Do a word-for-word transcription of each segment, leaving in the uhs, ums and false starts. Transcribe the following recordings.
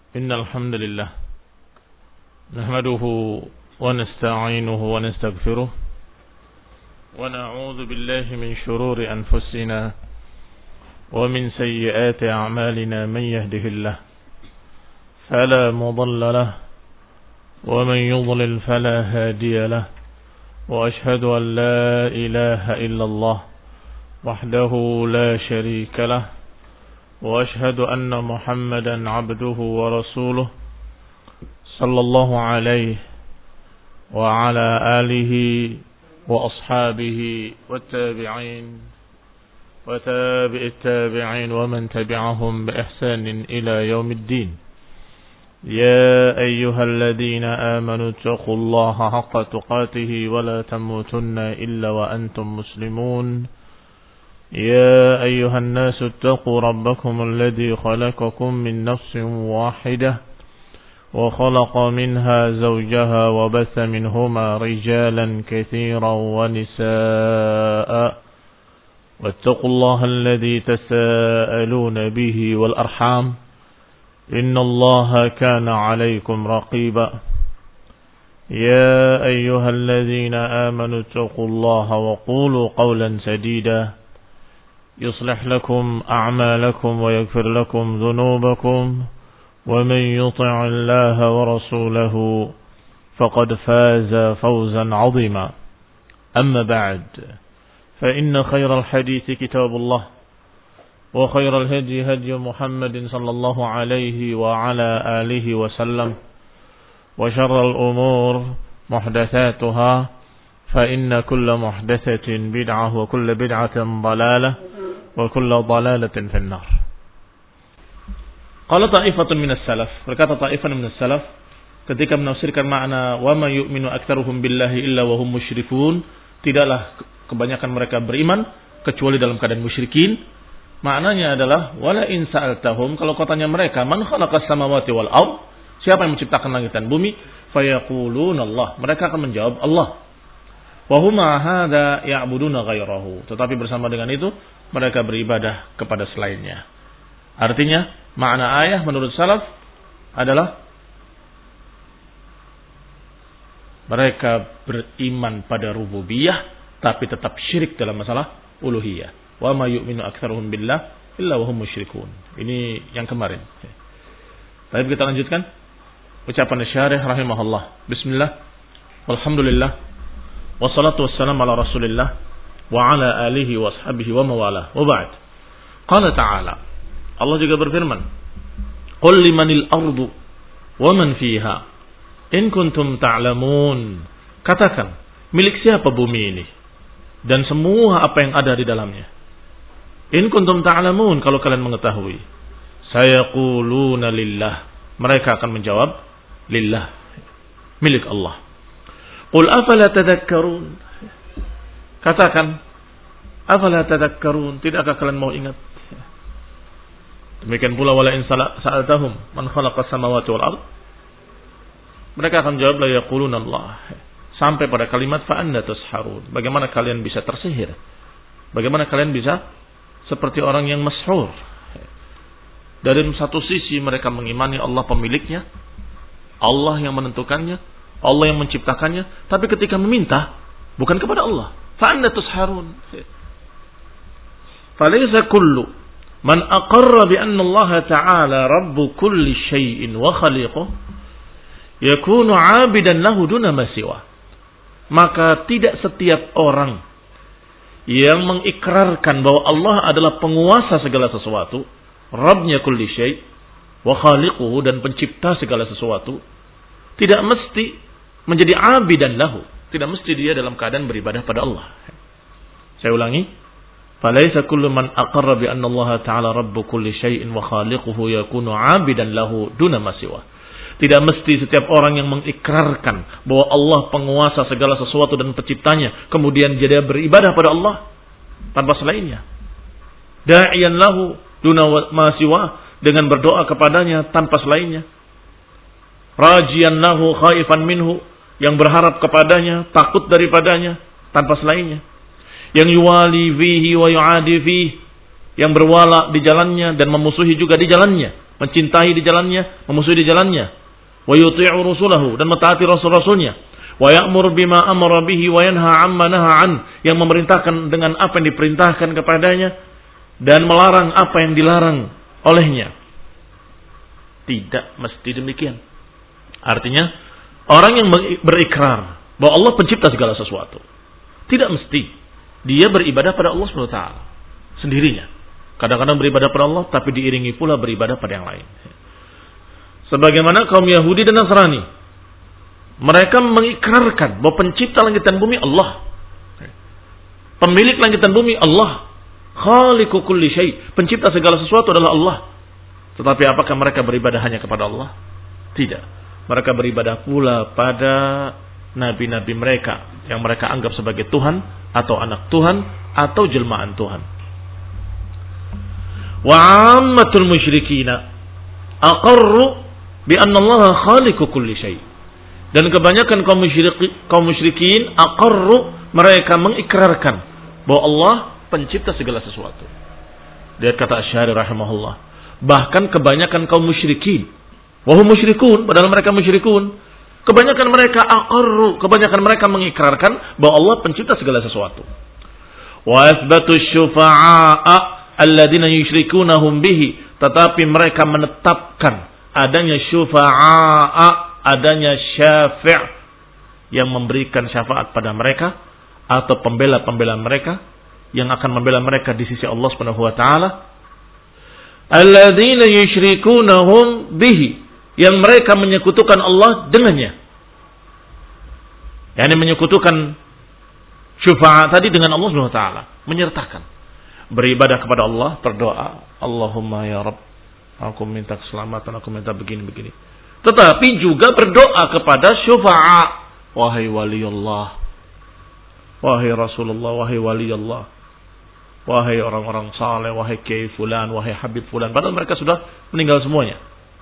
إن الحمد لله نحمده ونستعينه ونستغفره ونعوذ بالله من شرور أنفسنا ومن سيئات أعمالنا. من يهده الله فلا مضل له ومن يضلل فلا هادي له، وأشهد أن لا إله إلا الله وحده لا شريك له، وأشهد أن محمدا عبده ورسوله صلى الله عليه وعلى آله وأصحابه والتابعين وتابع التابعين ومن تبعهم بإحسان إلى يوم الدين. يا أيها الذين آمنوا اتقوا الله حق تقاته ولا تموتن إلا وأنتم مسلمون. يا أيها الناس اتقوا ربكم الذي خلقكم من نفس واحدة وخلق منها زوجها وبث منهما رجالا كثيرا ونساء، واتقوا الله الذي تساءلون به والأرحام إن الله كان عليكم رقيبا. يا أيها الذين آمنوا اتقوا الله وقولوا قولا سديدا يصلح لكم أعمالكم ويغفر لكم ذنوبكم، ومن يطع الله ورسوله فقد فاز فوزا عظيما. أما بعد، فإن خير الحديث كتاب الله، وخير الهدي هدي محمد صلى الله عليه وعلى آله وسلم، وشر الأمور محدثاتها، فإن كل محدثة بدعة وكل بدعة ضلالة وكل ضلالة في النار. Qala ta'ifatun minas salaf, berkata ta'ifan minas salaf ketika menafsirkan makna wa ma yu'minu aktsaruhum billahi illa wa hum musyrikun, tidaklah kebanyakan mereka beriman kecuali dalam keadaan musyrikin. Maknanya adalah wala in sa'altahum, kalau kau tanya mereka man khalaqas samawati wal ard, siapa yang menciptakan langit dan bumi, fayaquluna Allah, mereka akan menjawab Allah. Wa huma hadza ya'buduna ghairahu, tetapi bersama dengan itu mereka beribadah kepada selainnya. Artinya makna ayat menurut salaf adalah mereka beriman pada rububiyah tapi tetap syirik dalam masalah uluhiyah. Wa ma yu'minu aktsaruhum billah illa wa hum musyrikun. Ini yang kemarin. Baik, kita lanjutkan ucapan syarih rahimahullah. Bismillah. Walhamdulillah. Wassalatu wassalamu ala Rasulillah wa ala alihi wa ashabihi wa mawalah. Wa ba'd. Qala ta'ala, Allah juga berfirman, "Qul limanil ardu wa man fiha in kuntum ta'lamun." Katakan, milik siapa bumi ini dan semua apa yang ada di dalamnya. In kuntum ta'lamun, kalau kalian mengetahui. Sayaquluna lillah, mereka akan menjawab lillah, milik Allah. Qul afala tadhakkarun, katakan afala tadhakkarun, tidakkah kalian mau ingat? Demikian pula wala in sa'altahum man khalaqas samawati wal ard, mereka akan jawab la yaquluna Allah, sampai pada kalimat fa anna tusharun, bagaimana kalian bisa tersihir, bagaimana kalian bisa seperti orang yang mashur. Dari satu sisi mereka mengimani Allah pemiliknya, Allah yang menentukannya, Allah yang menciptakannya, tapi ketika meminta bukan kepada Allah, fa anna tusharun. Falaysa kullu man aqarra bi anna Allah ta'ala rabbu kulli syai'in wa khaliquh yakunu 'abidan lahu duna ma siwa. Maka tidak setiap orang yang mengikrarkan bahwa Allah adalah penguasa segala sesuatu, Rabbnya kulli syai' wa khaliquhu, dan pencipta segala sesuatu, tidak mesti menjadi 'abidan lahu, tidak mesti dia dalam keadaan beribadah pada Allah. Saya ulangi, falaisa kullu man aqarra bi anna Allah ta'ala rabbu kulli syai'in wa khaliquhu yakunu 'abidan lahu duna ma siwa. Tidak mesti setiap orang yang mengikrarkan bahwa Allah penguasa segala sesuatu dan penciptanya, kemudian dia beribadah pada Allah tanpa selainnya. Da'iyan lahu duna ma siwa, dengan berdoa kepadanya tanpa selainnya. Rajiyan lahu khaifan minhu, yang berharap kepadanya, takut daripadanya tanpa selainnya. Yang yuwali fihi wa yu'adi fihi, yang berwala di jalannya dan memusuhi juga di jalannya mencintai di jalannya, memusuhi di jalannya. Wa yuti'u rusulahu, dan mentaati rasul-rasulnya. Wa ya'mur bima amara bihi wa yanha 'amma naha an, yang memerintahkan dengan apa yang diperintahkan kepadanya dan melarang apa yang dilarang olehnya. Tidak mesti demikian. Artinya orang yang berikrar bahwa Allah pencipta segala sesuatu, tidak mesti dia beribadah pada Allah subhanahu wa taala sendirinya. Kadang-kadang beribadah pada Allah, tapi diiringi pula beribadah pada yang lain. Sebagaimana kaum Yahudi dan Nasrani, mereka mengikrarkan bahwa pencipta langit dan bumi Allah, pemilik langit dan bumi Allah, khaliqu kulli syai, pencipta segala sesuatu adalah Allah. Tetapi apakah mereka beribadah hanya kepada Allah? Tidak. Mereka beribadah pula pada nabi-nabi mereka yang mereka anggap sebagai Tuhan atau anak Tuhan atau jelmaan Tuhan. Wa 'ammatul musyrikina aqarru bi anna Allah khaliqu kulli syai. Dan kebanyakan kaum musyrikin, kaum musyrikin aqarru, mereka mengikrarkan bahwa Allah pencipta segala sesuatu. Lihat kata Asy-Syari rahimahullah. Bahkan kebanyakan kaum musyrikin, wa hum musyrikun, padahal mereka musyrikun, kebanyakan mereka aqarru, kebanyakan mereka mengikrarkan bahwa Allah pencipta segala sesuatu. Wa athbatu syufa'a alladzina yusyrikunahum bihi, tetapi mereka menetapkan adanya syufa'a, adanya syafi' yang memberikan syafaat pada mereka atau pembela-pembela mereka yang akan membela mereka di sisi Allah Subhanahu wa taala. Alladzina yusyrikunahum bihi, yang mereka menyekutukan Allah dengannya. yakni menyekutukan syafaat tadi dengan Allah Subhanahu wa taala, menyertakan. Beribadah kepada Allah, berdoa, Allahumma ya Rabb, aku minta keselamatan, aku minta begini-begini. Tetapi juga berdoa kepada syafaat, wahai wali Allah, wahai Rasulullah, wahai wali Allah, wahai orang-orang saleh, wahai kiai fulan, wahai habib fulan. Padahal mereka sudah meninggal semuanya.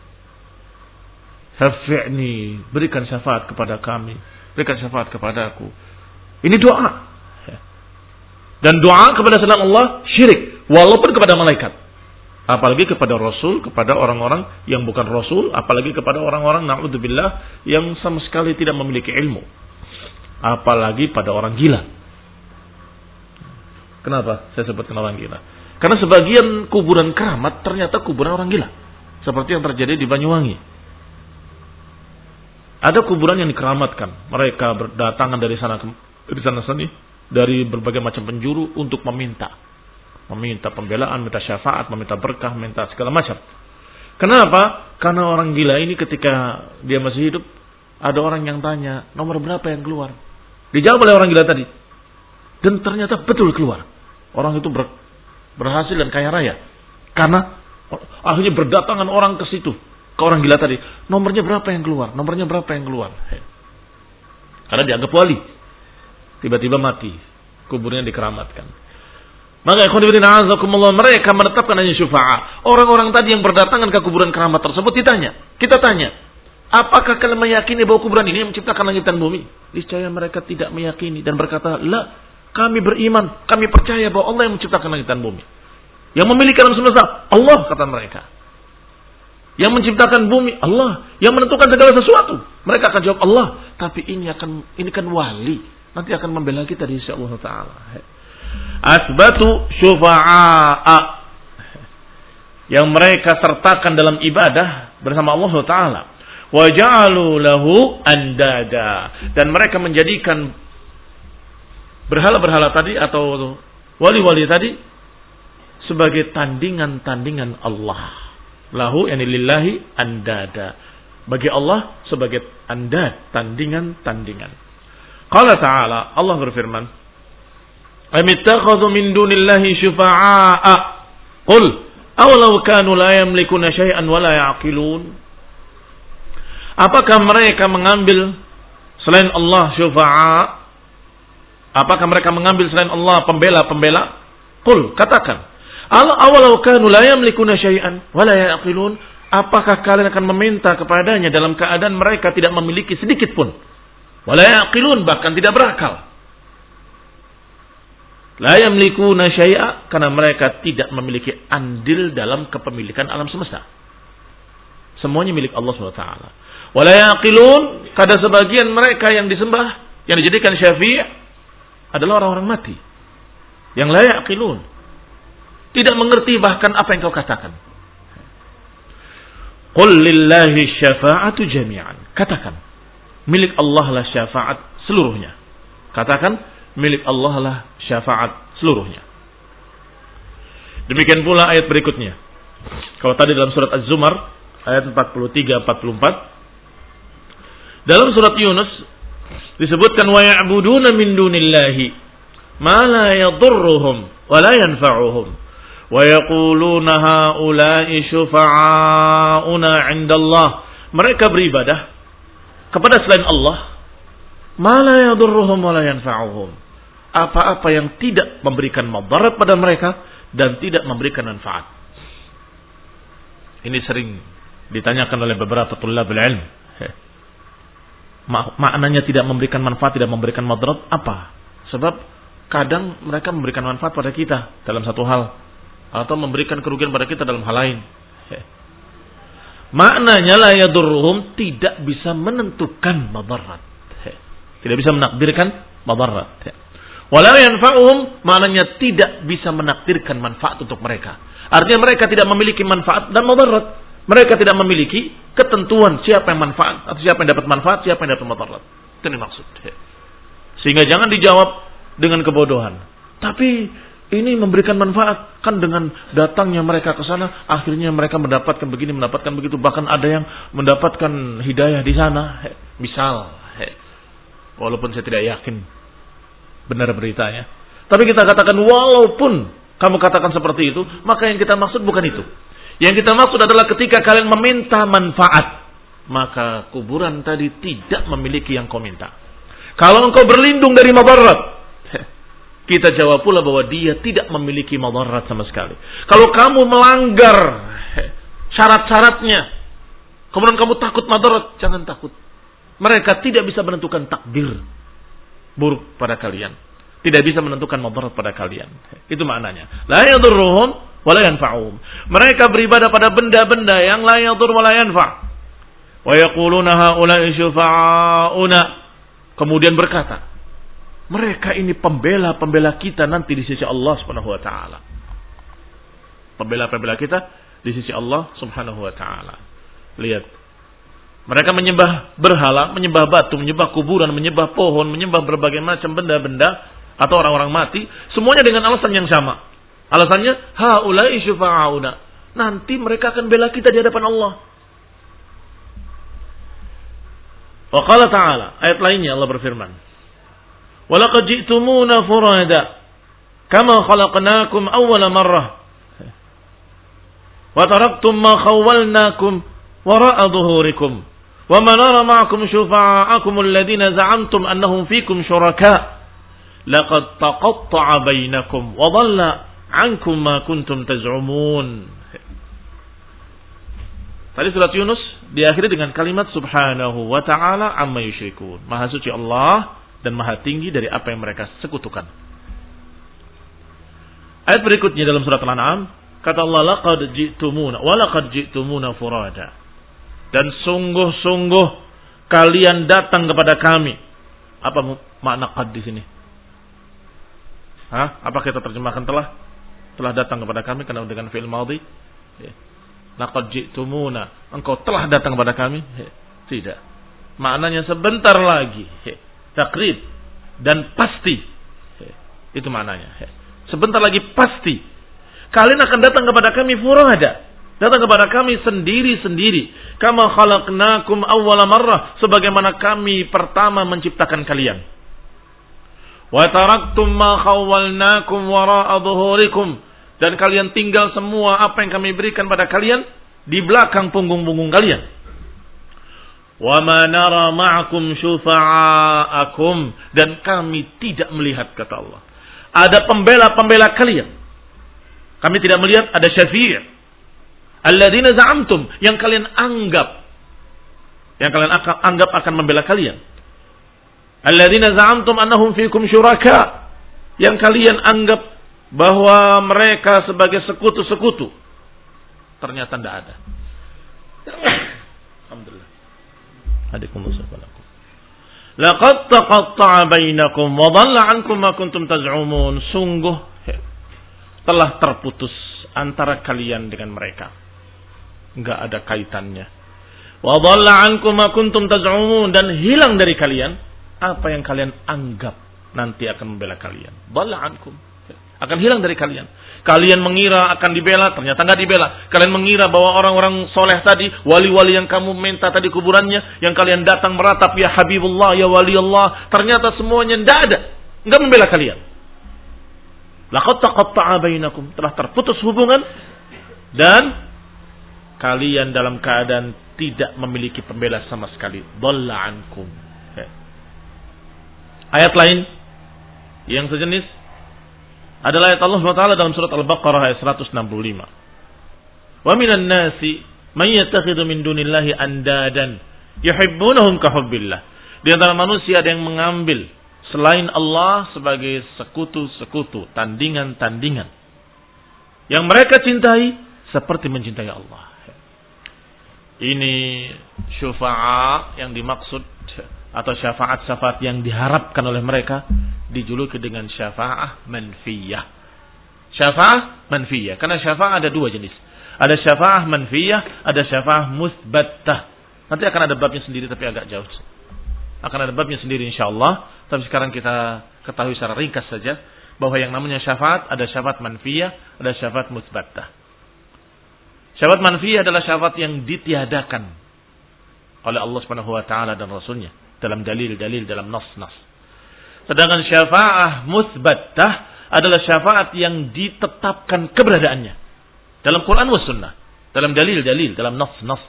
Syafi'ni, berikan syafaat kepada kami, berikan syafaat kepada aku. Ini doa. Dan doa kepada selain Allah syirik, walaupun kepada malaikat. Apalagi kepada Rasul, kepada orang-orang yang bukan Rasul, apalagi kepada orang-orang na'udzubillah yang sama sekali tidak memiliki ilmu. Apalagi pada orang gila. Kenapa saya sebutkan orang gila? Karena sebagian kuburan keramat ternyata kuburan orang gila. Seperti yang terjadi di Banyuwangi. Ada kuburan yang dikeramatkan. Mereka berdatangan dari sana dari sana sini, dari berbagai macam penjuru untuk meminta. Meminta pembelaan, minta syafaat, meminta berkah, minta segala macam. Kenapa? Karena orang gila ini ketika dia masih hidup, ada orang yang tanya, nomor berapa yang keluar? Dijawab oleh orang gila tadi. Dan ternyata betul keluar. Orang itu ber, berhasil dan kaya raya. Karena akhirnya berdatangan orang ke situ, ke orang gila tadi. Nomornya berapa yang keluar? Nomornya berapa yang keluar? Karena dianggap wali. Tiba-tiba mati. Kuburnya dikeramatkan. Maka ikhwanifidina azakumullah, mereka menetapkan hanya syufa'a. Orang-orang tadi yang berdatangan ke kuburan keramat tersebut ditanya. Kita tanya, apakah kalian meyakini bahwa kuburan ini yang menciptakan langit dan bumi? Niscaya mereka tidak meyakini dan berkata, la, kami beriman, kami percaya bahwa Allah yang menciptakan langit dan bumi. Yang memiliki alam semesta, Allah, kata mereka. Yang menciptakan bumi, Allah. Yang menentukan segala sesuatu, mereka akan jawab Allah. Tapi ini akan ini kan wali, nanti akan membela kita di sisi Allah Ta'ala. Asbatu syufa'a, yang mereka sertakan dalam ibadah bersama Allah Ta'ala. Wa ja'alu lahu andada, dan mereka menjadikan berhala-berhala tadi atau wali-wali tadi sebagai tandingan-tandingan Allah. Lahu yani lillahi andada, bagi Allah sebagai andad, tandingan-tandingan. Qala ta'ala, Allah berfirman, amittakhadhu min dunillahi syufa'a qul awalau kanu la yamlikuna syai'an wa la ya'qilun. Apakah mereka mengambil selain Allah syufa'a? Apakah mereka mengambil selain Allah pembela-pembela? Qul, katakan, awalau kanu la yamlikuna syai'an wa la ya'qilun. Apakah kalian akan meminta kepadanya dalam keadaan mereka tidak memiliki sedikit pun? Wa la ya'qilun, bahkan tidak berakal. La yamlikuna syai'a, karena mereka tidak memiliki andil dalam kepemilikan alam semesta. Semuanya milik Allah subhanahu wa taala. Wala yaqilun, kada sebagian mereka yang disembah, yang dijadikan syafi' adalah orang-orang mati. Yang la yaqilun, tidak mengerti bahkan apa yang kau katakan. Qul lillahi syafa'atu jami'an. Katakan, milik Allah lah syafaat seluruhnya. Katakan, milik Allah lah syafaat seluruhnya. Demikian pula ayat berikutnya. Kalau tadi dalam surat Az-Zumar ayat empat puluh tiga empat puluh empat, dalam surat Yunus disebutkan wa ya'buduna min dunillahi ma la yadurruhum wa la yanfa'uhum wa yaquluna haula'i syufa'auna 'indallah. Mereka beribadah kepada selain Allah ma la yadurruhum wa la yanfa'uhum, apa-apa yang tidak memberikan madarat pada mereka dan tidak memberikan manfaat. Ini sering ditanyakan oleh beberapa tulabul ilm. Maknanya tidak memberikan manfaat, tidak memberikan madarat apa? Sebab kadang mereka memberikan manfaat pada kita dalam satu hal, atau memberikan kerugian pada kita dalam hal lain. Maknanya la yadurruhum, tidak bisa menentukan madarat, tidak bisa menakdirkan madarat. Wala yanfa'uhum, maknanya tidak bisa menakdirkan manfaat untuk mereka. Artinya mereka tidak memiliki manfaat dan madarat. Mereka tidak memiliki ketentuan siapa yang manfaat atau siapa yang dapat manfaat, siapa yang dapat madarat. Itu yang maksud. Sehingga jangan dijawab dengan kebodohan. Tapi ini memberikan manfaat, kan dengan datangnya mereka ke sana, akhirnya mereka mendapatkan begini, mendapatkan begitu, bahkan ada yang mendapatkan hidayah di sana. Misal, walaupun saya tidak yakin benar beritanya, tapi kita katakan walaupun kamu katakan seperti itu, maka yang kita maksud bukan itu. Yang kita maksud adalah ketika kalian meminta manfaat, maka kuburan tadi tidak memiliki yang kau minta. Kalau engkau berlindung dari madarat, kita jawab pula bahwa dia tidak memiliki madarat sama sekali. Kalau kamu melanggar syarat-syaratnya, kemudian kamu takut madarat, jangan takut. Mereka tidak bisa menentukan takdir buruk pada kalian, tidak bisa menentukan madarat pada kalian. Itu maknanya. La yadurruhum wa la yanfa'uhum. Mereka beribadah pada benda-benda yang la yadur wa la yanfa'. Wa yaquluna haula'i syufa'auna. Kemudian berkata, mereka ini pembela-pembela kita nanti di sisi Allah Subhanahu wa taala. Pembela-pembela kita di sisi Allah Subhanahu wa taala. Lihat, mereka menyembah berhala, menyembah batu, menyembah kuburan, menyembah pohon, menyembah berbagai macam benda-benda atau orang-orang mati, semuanya dengan alasan yang sama. Alasannya, haula'i syufa'auna. Nanti mereka akan bela kita di hadapan Allah. Wa qala ta'ala, ayat lainnya Allah berfirman, wa laqad ji'tumuna furada kama khalaqnakum awwala marrah wa taraktum ma khawwalnakum wara'a dhuhurikum wa ma nara ma'akum syufa'akum alladhina za'amtum annahum fikum syuraka laqad taqatta'a bainakum wa dhalla 'ankum ma kuntum taz'umun. Tadi surat Yunus diakhiri dengan kalimat subhanahu wa ta'ala amma yusyrikun. Maha suci Allah dan maha tinggi dari apa yang mereka sekutukan. Ayat berikutnya dalam surat Al-An'am, kata Allah, laqad ji'tumuna wa laqad ji'tumuna furada. Dan sungguh-sungguh kalian datang kepada kami. Apa makna qad di sini? Hah? Apa kita terjemahkan telah? Telah datang kepada kami karena dengan fi'il madhi. Laqad ji'tumuna, engkau telah datang kepada kami? Tidak. Maknanya sebentar lagi. Takrib dan pasti. Itu maknanya. Sebentar lagi pasti kalian akan datang kepada kami furada. Datang kepada kami sendiri-sendiri. Kama khalaqnakum awwala marrah, sebagaimana kami pertama menciptakan kalian. Wa taraktum ma khawwalnakum wara'a dhuhurikum, dan kalian tinggal semua apa yang kami berikan pada kalian di belakang punggung-punggung kalian. Wa ma nara ma'akum syufa'akum, dan kami tidak melihat, kata Allah, ada pembela-pembela kalian. Kami tidak melihat ada syafi' alladzina za'amtum, yang kalian anggap yang kalian anggap akan membela kalian. Alladzina za'amtum annahum fikum syuraka, yang kalian anggap bahwa mereka sebagai sekutu-sekutu. Ternyata tidak ada. Alhamdulillah. Hadikumullah subhanahu. Laqad taqatta'a bainakum wa dhalla 'ankum ma kuntum taz'umun. Sungguh telah terputus antara kalian dengan mereka. Enggak ada kaitannya. Wa dhalla 'ankum ma kuntum taz'umun, dan hilang dari kalian apa yang kalian anggap nanti akan membela kalian. Dhalla 'ankum, akan hilang dari kalian. Kalian mengira akan dibela, ternyata enggak dibela. Kalian mengira bahwa orang-orang soleh tadi, wali-wali yang kamu minta tadi kuburannya, yang kalian datang meratap, ya Habibullah, ya Wali Allah, ternyata semuanya enggak ada. Enggak membela kalian. Laqad taqatta'a bainakum, telah terputus hubungan, dan kalian dalam keadaan tidak memiliki pembela sama sekali. Dhalla 'ankum. Ayat lain yang sejenis adalah ayat Allah subhanahu wa taala dalam surat Al-Baqarah ayat seratus enam puluh lima. Wa minan nasi may yattakhidhu min dunillahi andadan yuhibbunahum ka hubbillah. Di antara manusia ada yang mengambil selain Allah sebagai sekutu-sekutu, tandingan-tandingan yang mereka cintai seperti mencintai Allah. Ini syufa'a yang dimaksud, atau syafaat-syafaat yang diharapkan oleh mereka, dijuluki dengan syafa'ah manfiyah. Syafa'ah manfiyah, karena syafa'ah ada dua jenis. Ada syafa'ah manfiyah, ada syafa'ah musbattah. Nanti akan ada babnya sendiri, tapi agak jauh. Akan ada babnya sendiri insyaallah. Tapi sekarang kita ketahui secara ringkas saja bahwa yang namanya syafaat, ada syafaat manfiyah, ada syafaat musbattah. Syafaat manfiyah adalah syafaat yang ditiadakan oleh Allah Subhanahu wa taala dan Rasulnya dalam dalil-dalil, dalam nas-nas. Sedangkan syafa'ah musbattah adalah syafaat yang ditetapkan keberadaannya dalam Quran wa sunnah, dalam dalil-dalil, dalam nas-nas.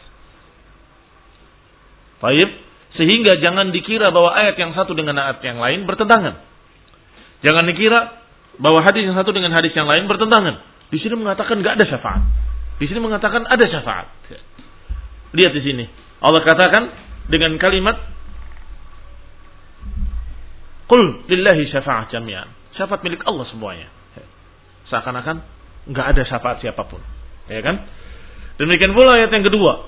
Baik, sehingga jangan dikira bahwa ayat yang satu dengan ayat yang lain bertentangan. Jangan dikira bahwa hadis yang satu dengan hadis yang lain bertentangan. Di sini mengatakan enggak ada syafaat. Di sini mengatakan ada syafaat. Lihat di sini. Allah katakan dengan kalimat Qul lillahi syafa'ah jami'an. Syafaat milik Allah semuanya. Seakan-akan enggak ada syafaat siapapun. Ya kan? Demikian pula ayat yang kedua.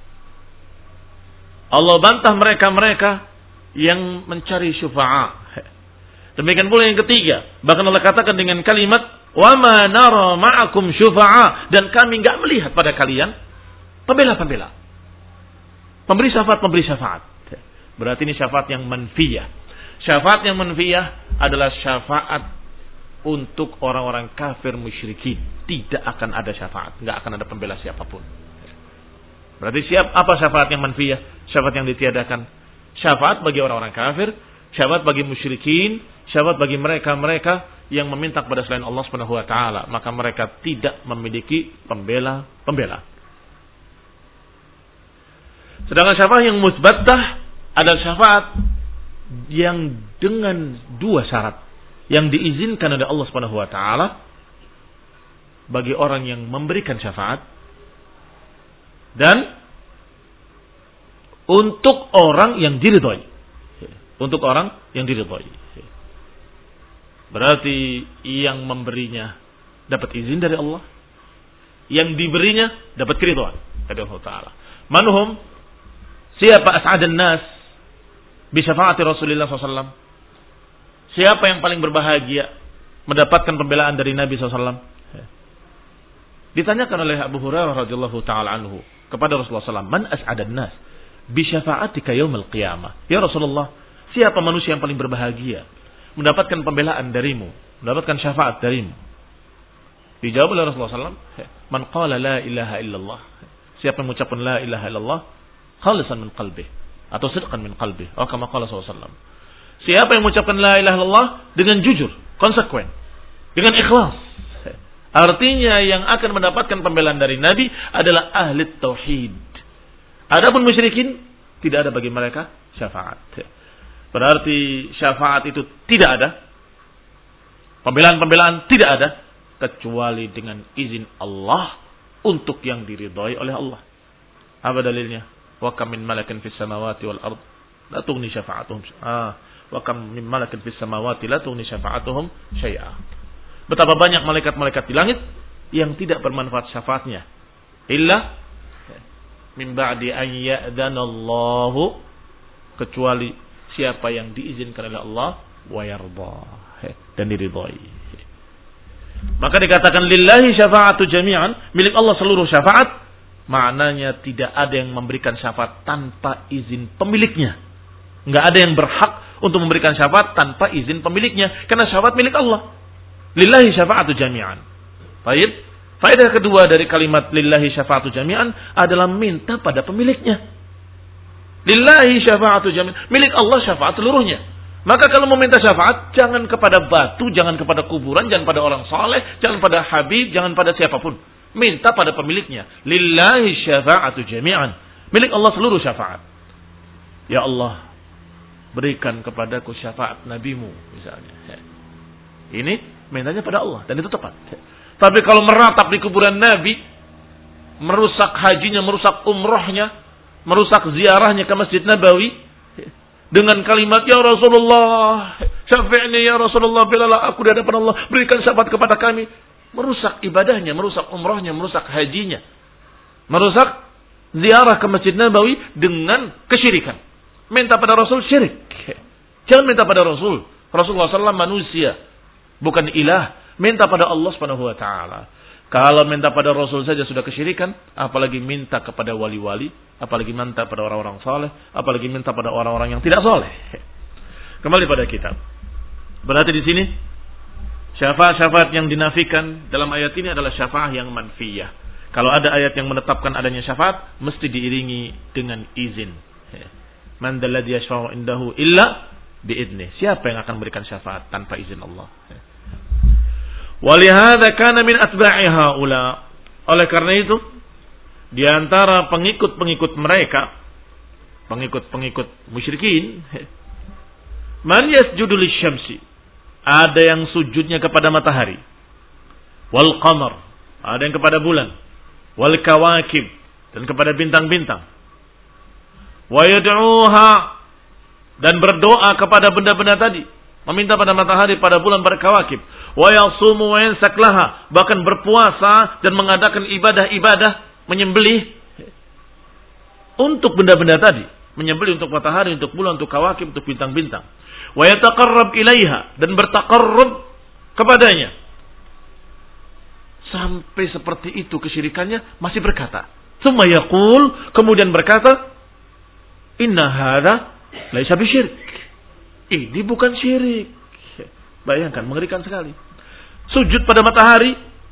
Allah bantah mereka-mereka yang mencari syufa'a. Demikian pula yang ketiga. Bahkan Allah katakan dengan kalimat wa ma nara ma'akum syufa'a, dan kami enggak melihat pada kalian pembela-pembela. Pemberi syafaat, pemberi syafaat. Berarti ini syafaat yang manfiyah. Syafaat yang manfiyah adalah syafaat untuk orang-orang kafir musyrikin. Tidak akan ada syafaat, enggak akan ada pembela siapapun. Berarti siap apa syafaat yang manfiyah? Syafaat yang ditiadakan. Syafaat bagi orang-orang kafir, syafaat bagi musyrikin, syafaat bagi mereka-mereka yang meminta kepada selain Allah Subhanahu wa taala, maka mereka tidak memiliki pembela-pembela. Sedangkan syafaat yang musbattah adalah syafaat yang dengan dua syarat yang diizinkan oleh Allah Subhanahu wa taala bagi orang yang memberikan syafaat dan untuk orang yang diridhoi. Untuk orang yang diridhoi. Berarti yang memberinya dapat izin dari Allah, yang diberinya dapat keridhaan dari Allah taala. Manhum, siapa as'adan nas bi syafaati Rasulullah sallallahu alaihi wasallam? Siapa yang paling berbahagia mendapatkan pembelaan dari Nabi sallallahu alaihi wasallam? Ditanyakan oleh Abu Hurairah radhiyallahu taala anhu kepada Rasulullah sallallahu alaihi wasallam, "Man as'adan nas bi syafaatika yaumil qiyamah?" Ya Rasulullah, siapa manusia yang paling berbahagia mendapatkan pembelaan darimu, mendapatkan syafaat darimu? Dijawab oleh Rasulullah sallallahu alaihi wasallam, "Man qala la ilaha illallah." Siapa yang mengucapkan la ilaha illallah khalisan min qalbih atau sidqan min qalbih, atau kama qala sallallahu alaihi wasallam. Siapa yang mengucapkan la ilaha illallah dengan jujur, konsekuen, dengan ikhlas. Artinya yang akan mendapatkan pembelaan dari Nabi adalah ahli tauhid. Adapun musyrikin tidak ada bagi mereka syafaat. Berarti syafaat itu tidak ada. Pembelaan-pembelaan tidak ada kecuali dengan izin Allah untuk yang diridhai oleh Allah. Apa dalilnya? Wa kam min malakin fis samawati wal ard la tughni syafa'atuhum ah wa kam min malakin fis samawati la tughni syafa'atuhum syai'a. Betapa banyak malaikat-malaikat di langit yang tidak bermanfaat syafaatnya illa min ba'di an ya'dhanallahu, kecuali siapa yang diizinkan oleh Allah wa yarda, dan diridhai. Maka dikatakan lillahi syafa'atu jami'an, milik Allah seluruh syafaat, maknanya tidak ada yang memberikan syafaat tanpa izin pemiliknya. Enggak ada yang berhak untuk memberikan syafaat tanpa izin pemiliknya, karena syafaat milik Allah. Lillahi syafa'atu jami'an. Baik. Faedah kedua dari kalimat lillahi syafa'atu jami'an adalah minta pada pemiliknya. Lillahi syafa'atu jami'an, milik Allah syafaat seluruhnya. Maka kalau mau minta syafaat, jangan kepada batu, jangan kepada kuburan, jangan pada orang saleh, jangan pada habib, jangan pada siapapun. Minta pada pemiliknya. Lillahi syafa'atu jami'an, milik Allah seluruh syafaat. Ya Allah, berikan kepadaku syafaat nabimu misalnya. Ini mintanya pada Allah, dan itu tepat. Tapi kalau meratap di kuburan Nabi, merusak hajinya, merusak umrohnya, merusak ziarahnya ke Masjid Nabawi, dengan kalimat, ya Rasulullah, syafi'ni ya Rasulullah, bilalah aku di hadapan Allah, berikan syafaat kepada kami. Merusak ibadahnya, merusak umrohnya, merusak hajinya, merusak ziarah ke Masjid Nabawi dengan kesyirikan. Minta pada Rasul syirik. Jangan minta pada Rasul. Rasulullah shallallahu alaihi wasallam manusia, bukan ilah. Minta pada Allah subhanahu wa ta'ala. Kalau minta pada Rasul saja sudah kesyirikan, apalagi minta kepada wali-wali, apalagi minta pada orang-orang saleh, apalagi minta pada orang-orang yang tidak saleh. Kembali pada kitab. Berarti di sini syafaat-syafaat yang dinafikan dalam ayat ini adalah syafaat yang manfiyah. Kalau ada ayat yang menetapkan adanya syafaat, mesti diiringi dengan izin. Man dalladzi yashfa'u indahu illa bi'idnih. Siapa yang akan berikan syafaat tanpa izin Allah? Walihada kana min atba'i haula. Oleh karena itu, di antara pengikut-pengikut mereka, pengikut-pengikut musyrikin, man yasjudu lisyamsi, ada yang sujudnya kepada matahari, wal qamar, ada yang kepada bulan, wal kawakib, dan kepada bintang-bintang, wa yad'uha, dan berdoa kepada benda-benda tadi, meminta pada matahari, pada bulan, pada kawakib, wa yasumu wa yansaklaha, bahkan berpuasa dan mengadakan ibadah-ibadah, menyembelih untuk benda-benda tadi, menyembelih untuk matahari, untuk bulan, untuk kawakib, untuk bintang-bintang, wa yataqarrab ilaiha, dan bertaqarrub kepadanya. Sampai seperti itu kesyirikannya, masih berkata, tsumma yaqul, kemudian berkata, inna hadza laisa bisyirk. Ini bukan syirik. Bayangkan, mengerikan sekali. Sujud pada matahari,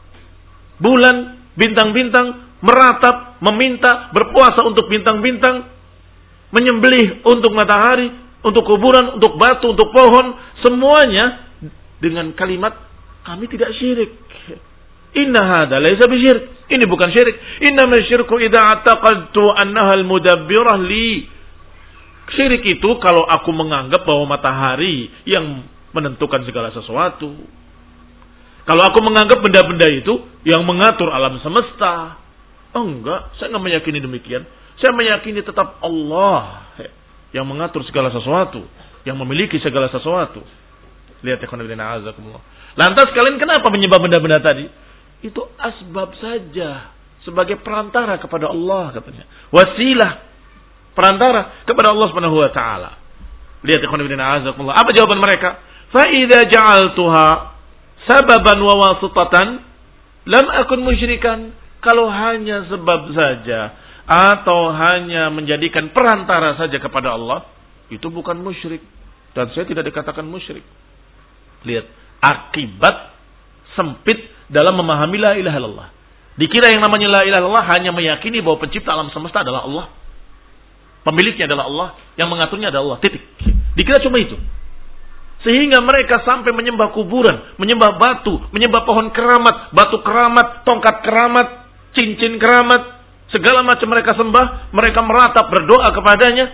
bulan, bintang-bintang, meratap, meminta, berpuasa untuk bintang-bintang, menyembelih untuk matahari, untuk kuburan, untuk batu, untuk pohon, semuanya dengan kalimat kami tidak syirik. Inna hadza laisa bisyirk. Ini bukan syirik. Innama syirku idza ataqadtu annaha al-mudabbirah li. Syirik itu kalau aku menganggap bahwa matahari yang menentukan segala sesuatu. Kalau aku menganggap benda-benda itu yang mengatur alam semesta. Oh enggak, saya enggak meyakini demikian. Saya meyakini tetap Allah yang mengatur segala sesuatu, yang memiliki segala sesuatu. Lihat ya khonibina azakumullah. Lantas kalian kenapa menyembah benda-benda tadi? Itu asbab saja, sebagai perantara kepada Allah katanya. Wasilah, perantara kepada Allah Subhanahu wa taala. Lihat ya khonibina azakumullah. Apa jawaban mereka? Fa idza ja'altuha sababan wa wasitatan lam akun musyrikan. Kalau hanya sebab saja atau hanya menjadikan perantara saja kepada Allah, itu bukan musyrik, dan saya tidak dikatakan musyrik. Lihat akibat sempit dalam memahami la ilaha illallah. Dikira yang namanya la ilaha illallah hanya meyakini bahwa pencipta alam semesta adalah Allah, pemiliknya adalah Allah, yang mengaturnya adalah Allah. Titik. Dikira cuma itu. Sehingga mereka sampai menyembah kuburan, menyembah batu, menyembah pohon keramat, batu keramat, tongkat keramat, cincin keramat, segala macam mereka sembah, mereka meratap, berdoa kepadanya,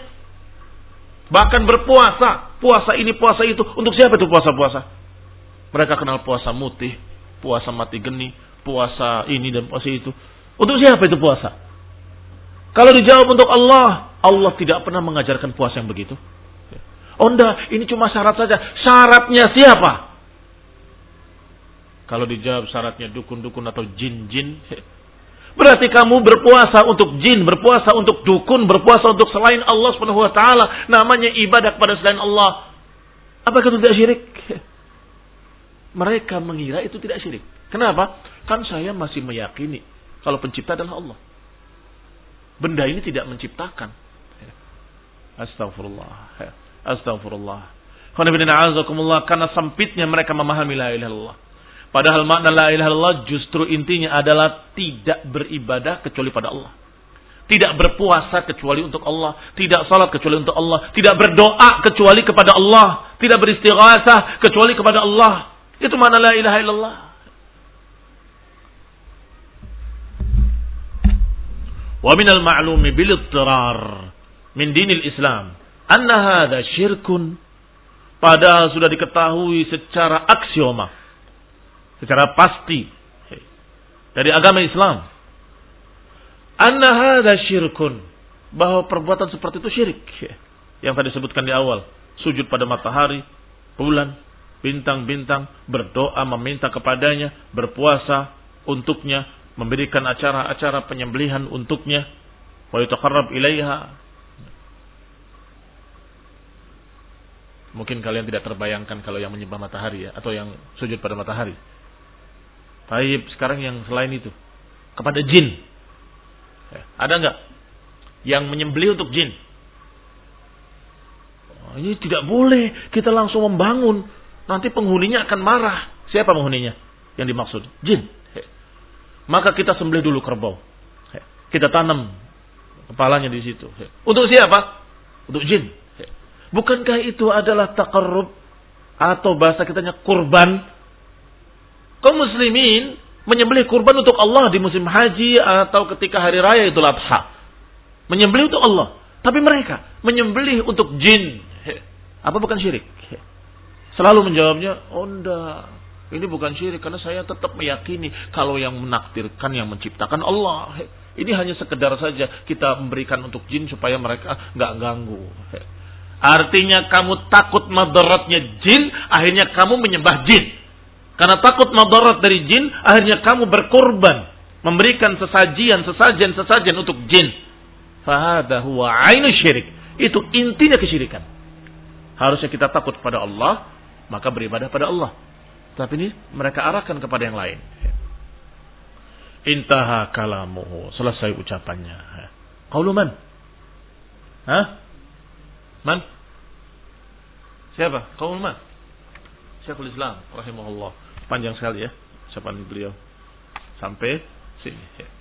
bahkan berpuasa, puasa ini, puasa itu. Untuk siapa itu puasa-puasa? Mereka kenal puasa mutih, puasa mati geni, puasa ini dan puasa itu. Untuk siapa itu puasa? Kalau dijawab untuk Allah, Allah tidak pernah mengajarkan puasa yang begitu. Oh enggak, ini cuma syarat saja. Syaratnya siapa? Kalau dijawab syaratnya dukun-dukun atau jin-jin, Berarti kamu berpuasa untuk jin, berpuasa untuk dukun, berpuasa untuk selain Allah Subhanahu wa taala, namanya ibadah kepada selain Allah. Apakah itu tidak syirik? Mereka mengira itu tidak syirik. Kenapa? Kan saya masih meyakini kalau pencipta adalah Allah. Benda ini tidak menciptakan. Astagfirullah. Astagfirullah. Karena sempitnya mereka memahami la ilaha illallah. Padahal makna la ilaha illallah justru intinya adalah tidak beribadah kecuali pada Allah. Tidak berpuasa kecuali untuk Allah. Tidak salat kecuali untuk Allah. Tidak berdoa kecuali kepada Allah. Tidak beristighatsah kecuali kepada Allah. Itu makna la ilaha illallah. Wa minal ma'lumi bil ittirar min dinil Islam anna hadha syirkun. Padahal sudah diketahui secara aksioma, secara pasti dari agama Islam, anna hadza syirkun, bahwa perbuatan seperti itu syirik. Yang tadi disebutkan di awal, sujud pada matahari, bulan, bintang-bintang, berdoa meminta kepadanya, berpuasa untuknya, memberikan acara-acara penyembelihan untuknya, wa yataqarrab ilaiha. Mungkin kalian tidak terbayangkan kalau yang menyembah matahari ya, atau yang sujud pada matahari. Baik, sekarang yang selain itu kepada jin, ya, ada enggak yang menyembelih untuk jin? Oh, ini tidak boleh. Kita langsung membangun, nanti penghuninya akan marah. Siapa penghuninya? Yang dimaksud jin. Ya. Maka kita sembelih dulu kerbau. Ya. Kita tanam kepalanya di situ. Ya. Untuk siapa? Untuk jin. Ya. Bukankah itu adalah taqarrub atau bahasa kitanya kurban? Kaum muslimin menyembelih kurban untuk Allah di musim haji atau ketika hari raya Idul Adha. Menyembelih untuk Allah. Tapi mereka menyembelih untuk jin. Apa bukan syirik? Selalu menjawabnya, oh enggak. Ini bukan syirik karena saya tetap meyakini kalau yang menakdirkan, yang menciptakan Allah. Ini hanya sekedar saja kita memberikan untuk jin supaya mereka enggak ganggu. Artinya kamu takut madaratnya jin, akhirnya kamu menyembah jin. Karena takut madarat dari jin, akhirnya kamu berkorban, memberikan sesajian, sesajen, sesajen untuk jin. Fahada huwa ainu syirik. Itu intinya kesyirikan. Harusnya kita takut kepada Allah, maka beribadah pada Allah. Tapi ini mereka arahkan kepada yang lain. Intaha kalamuhu. Selesai ucapannya. Qaulu man? Hah? Man? Siapa? Qaulu man? Syekhul Islam rahimahullah. Panjang sekali ya ucapan beliau. Sampai sini.